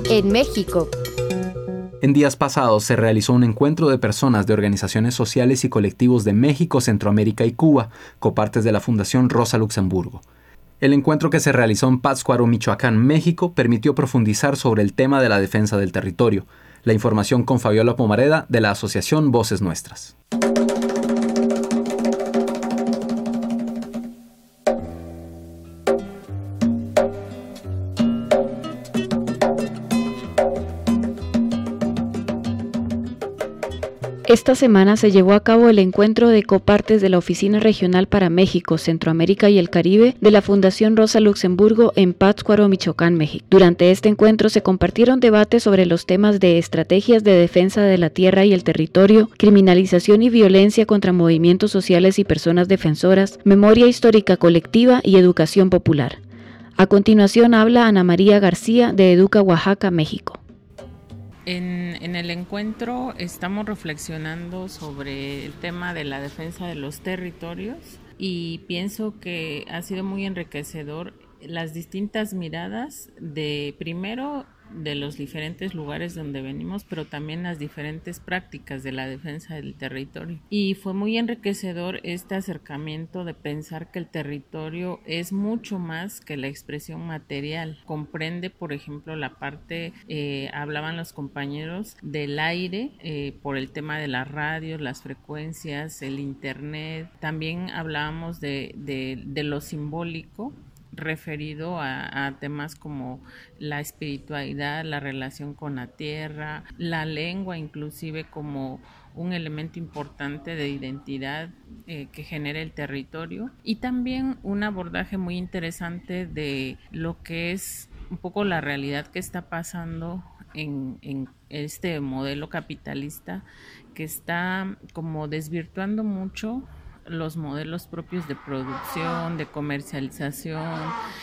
En México. En días pasados se realizó un encuentro de personas de organizaciones sociales y colectivos de México, Centroamérica y Cuba, copartes de la Fundación Rosa Luxemburgo. El encuentro, que se realizó en Pátzcuaro, Michoacán, México, permitió profundizar sobre el tema de la defensa del territorio. La información con Fabiola Pomareda de la Asociación Voces Nuestras. Esta semana se llevó a cabo el encuentro de copartes de la Oficina Regional para México, Centroamérica y el Caribe de la Fundación Rosa Luxemburgo en Pátzcuaro, Michoacán, México. Durante este encuentro se compartieron debates sobre los temas de estrategias de defensa de la tierra y el territorio, criminalización y violencia contra movimientos sociales y personas defensoras, memoria histórica colectiva y educación popular. A continuación habla Ana María García de Educa Oaxaca, México. En el encuentro estamos reflexionando sobre el tema de la defensa de los territorios y pienso que ha sido muy enriquecedor las distintas miradas de, primero, de los diferentes lugares donde venimos, pero también las diferentes prácticas de la defensa del territorio. Y fue muy enriquecedor este acercamiento de pensar que el territorio es mucho más que la expresión material. Comprende, por ejemplo, la parte, hablaban los compañeros, del aire, por el tema de las radios, las frecuencias, el internet. También hablábamos de lo simbólico, referido a temas como la espiritualidad, la relación con la tierra, la lengua inclusive como un elemento importante de identidad que genera el territorio, y también un abordaje muy interesante de lo que es un poco la realidad que está pasando en este modelo capitalista, que está como desvirtuando mucho los modelos propios de producción, de comercialización,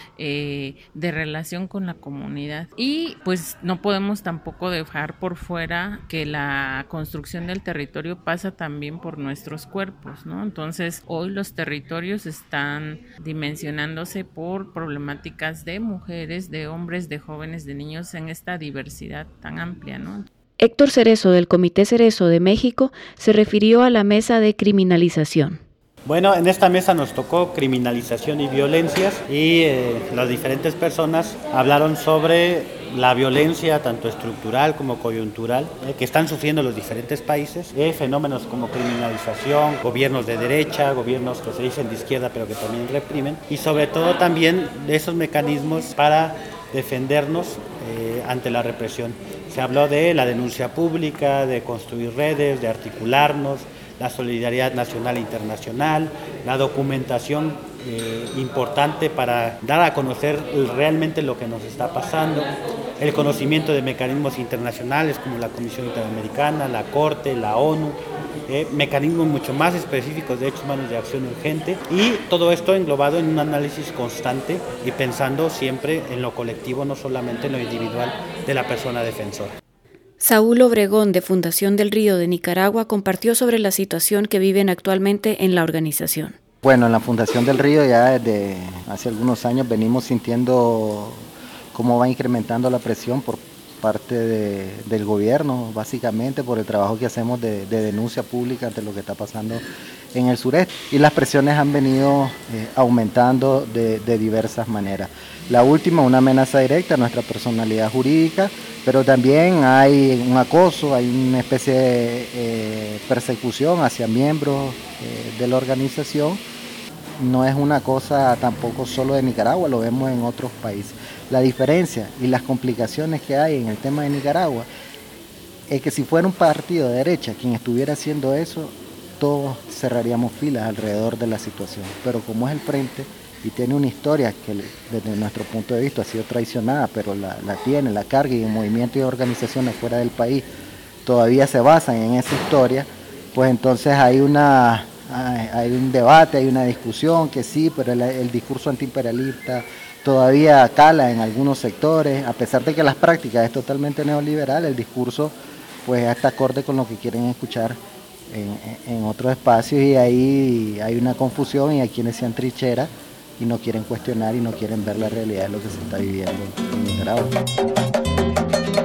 de relación con la comunidad. Y pues no podemos tampoco dejar por fuera que la construcción del territorio pasa también por nuestros cuerpos, ¿no? Entonces, hoy los territorios están dimensionándose por problemáticas de mujeres, de hombres, de jóvenes, de niños, en esta diversidad tan amplia, ¿no? Héctor Cerezo, del Comité Cerezo de México, se refirió a la mesa de criminalización. Bueno, en esta mesa nos tocó criminalización y violencias, y las diferentes personas hablaron sobre la violencia tanto estructural como coyuntural que están sufriendo los diferentes países, fenómenos como criminalización, gobiernos de derecha, gobiernos que se dicen de izquierda pero que también reprimen, y sobre todo también de esos mecanismos para defendernos ante la represión. Se habló de la denuncia pública, de construir redes, de articularnos, la solidaridad nacional e internacional, la documentación importante para dar a conocer realmente lo que nos está pasando, el conocimiento de mecanismos internacionales como la Comisión Interamericana, la Corte, la ONU, mecanismos mucho más específicos de derechos humanos de acción urgente, y todo esto englobado en un análisis constante y pensando siempre en lo colectivo, no solamente en lo individual de la persona defensora. Saúl Obregón, de Fundación del Río de Nicaragua, compartió sobre la situación que viven actualmente en la organización. Bueno, en la Fundación del Río ya desde hace algunos años venimos sintiendo cómo va incrementando la presión por parte del gobierno, básicamente por el trabajo que hacemos de denuncia pública ante lo que está pasando en el sureste. Y las presiones han venido aumentando de diversas maneras. La última, una amenaza directa a nuestra personalidad jurídica, pero también hay un acoso, hay una especie de persecución hacia miembros de la organización. No es una cosa tampoco solo de Nicaragua, lo vemos en otros países. La diferencia y las complicaciones que hay en el tema de Nicaragua es que si fuera un partido de derecha quien estuviera haciendo eso, todos cerraríamos filas alrededor de la situación. Pero como es el Frente y tiene una historia que desde nuestro punto de vista ha sido traicionada, pero la tiene, la carga, y en movimientos y organizaciones fuera del país todavía se basan en esa historia, pues entonces hay un debate, hay una discusión que sí, pero el discurso antiimperialista todavía cala en algunos sectores, a pesar de que las prácticas es totalmente neoliberal, el discurso pues está acorde con lo que quieren escuchar en otros espacios, y ahí hay una confusión, y hay quienes se atrincheran y no quieren cuestionar y no quieren ver la realidad de lo que se está viviendo en Nicaragua.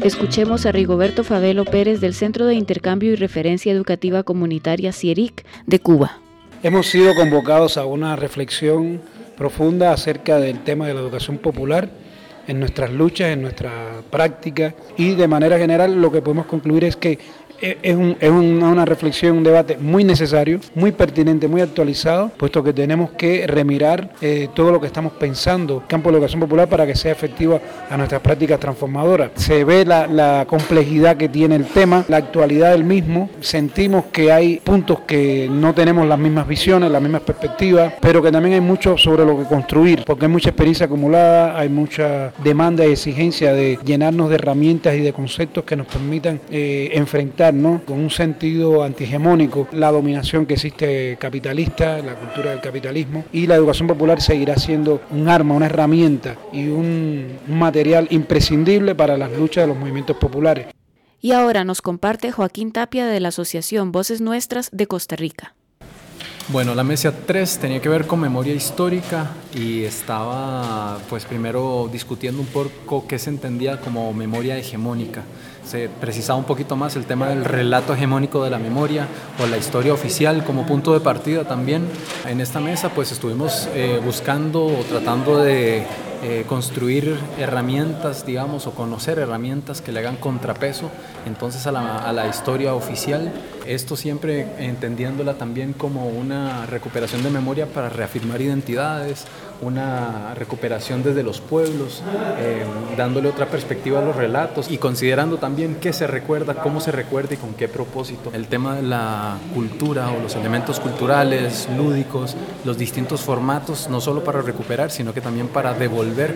Escuchemos a Rigoberto Favelo Pérez del Centro de Intercambio y Referencia Educativa Comunitaria CIERIC de Cuba. Hemos sido convocados a una reflexión profunda acerca del tema de la educación popular en nuestras luchas, en nuestra práctica, y de manera general lo que podemos concluir es que es una reflexión, un debate muy necesario, muy pertinente, muy actualizado, puesto que tenemos que remirar todo lo que estamos pensando en el campo de la educación popular para que sea efectiva a nuestras prácticas transformadoras. Se ve la complejidad que tiene el tema, la actualidad del mismo, sentimos que hay puntos que no tenemos las mismas visiones, las mismas perspectivas, pero que también hay mucho sobre lo que construir, porque hay mucha experiencia acumulada, hay mucha demanda y exigencia de llenarnos de herramientas y de conceptos que nos permitan enfrentar, ¿no?, con un sentido antihegemónico la dominación que existe capitalista, la cultura del capitalismo, y la educación popular seguirá siendo un arma, una herramienta y un material imprescindible para las luchas de los movimientos populares. Y ahora nos comparte Joaquín Tapia de la Asociación Voces Nuestras de Costa Rica. Bueno, la mesa 3 tenía que ver con memoria histórica y estaba pues primero discutiendo un poco qué se entendía como memoria hegemónica. Se precisaba un poquito más el tema del relato hegemónico de la memoria o la historia oficial como punto de partida también. En esta mesa pues estuvimos buscando o tratando de construir herramientas, digamos, o conocer herramientas que le hagan contrapeso entonces a la historia oficial. Esto siempre entendiéndola también como una recuperación de memoria para reafirmar identidades, una recuperación desde los pueblos, dándole otra perspectiva a los relatos y considerando también qué se recuerda, cómo se recuerda y con qué propósito. El tema de la cultura o los elementos culturales, lúdicos, los distintos formatos, no solo para recuperar, sino que también para devolver,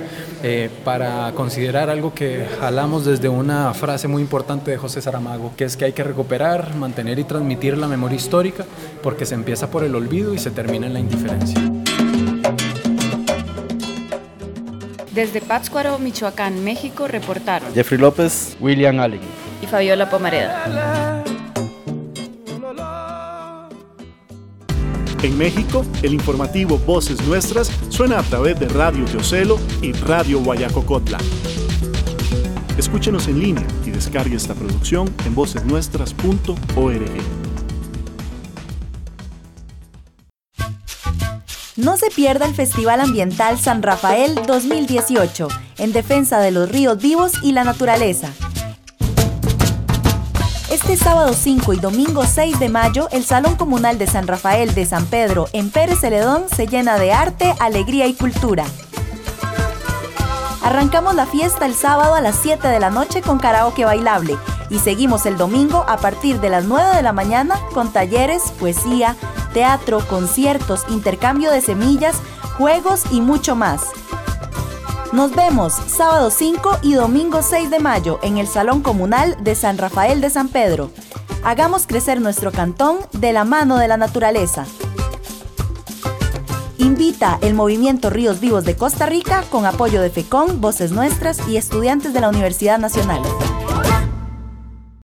para considerar algo que jalamos desde una frase muy importante de José Saramago, que es que hay que recuperar, mantener y transmitir la memoria histórica, porque se empieza por el olvido y se termina en la indiferencia. Desde Pátzcuaro, Michoacán, México, reportaron Jeffrey López, William Allen y Fabiola Pomareda. En México, el informativo Voces Nuestras suena a través de Radio Teocelo y Radio Guayacocotla. Escúchenos en línea y descargue esta producción en vocesnuestras.org. No se pierda el Festival Ambiental San Rafael 2018, en defensa de los ríos vivos y la naturaleza. Este sábado 5 y domingo 6 de mayo, el Salón Comunal de San Rafael de San Pedro en Pérez Celedón se llena de arte, alegría y cultura. Arrancamos la fiesta el sábado a las 7 de la noche con karaoke bailable y seguimos el domingo a partir de las 9 de la mañana con talleres, poesía, teatro, conciertos, intercambio de semillas, juegos y mucho más. Nos vemos sábado 5 y domingo 6 de mayo en el Salón Comunal de San Rafael de San Pedro. Hagamos crecer nuestro cantón de la mano de la naturaleza. Invita el Movimiento Ríos Vivos de Costa Rica con apoyo de FECON, Voces Nuestras y estudiantes de la Universidad Nacional.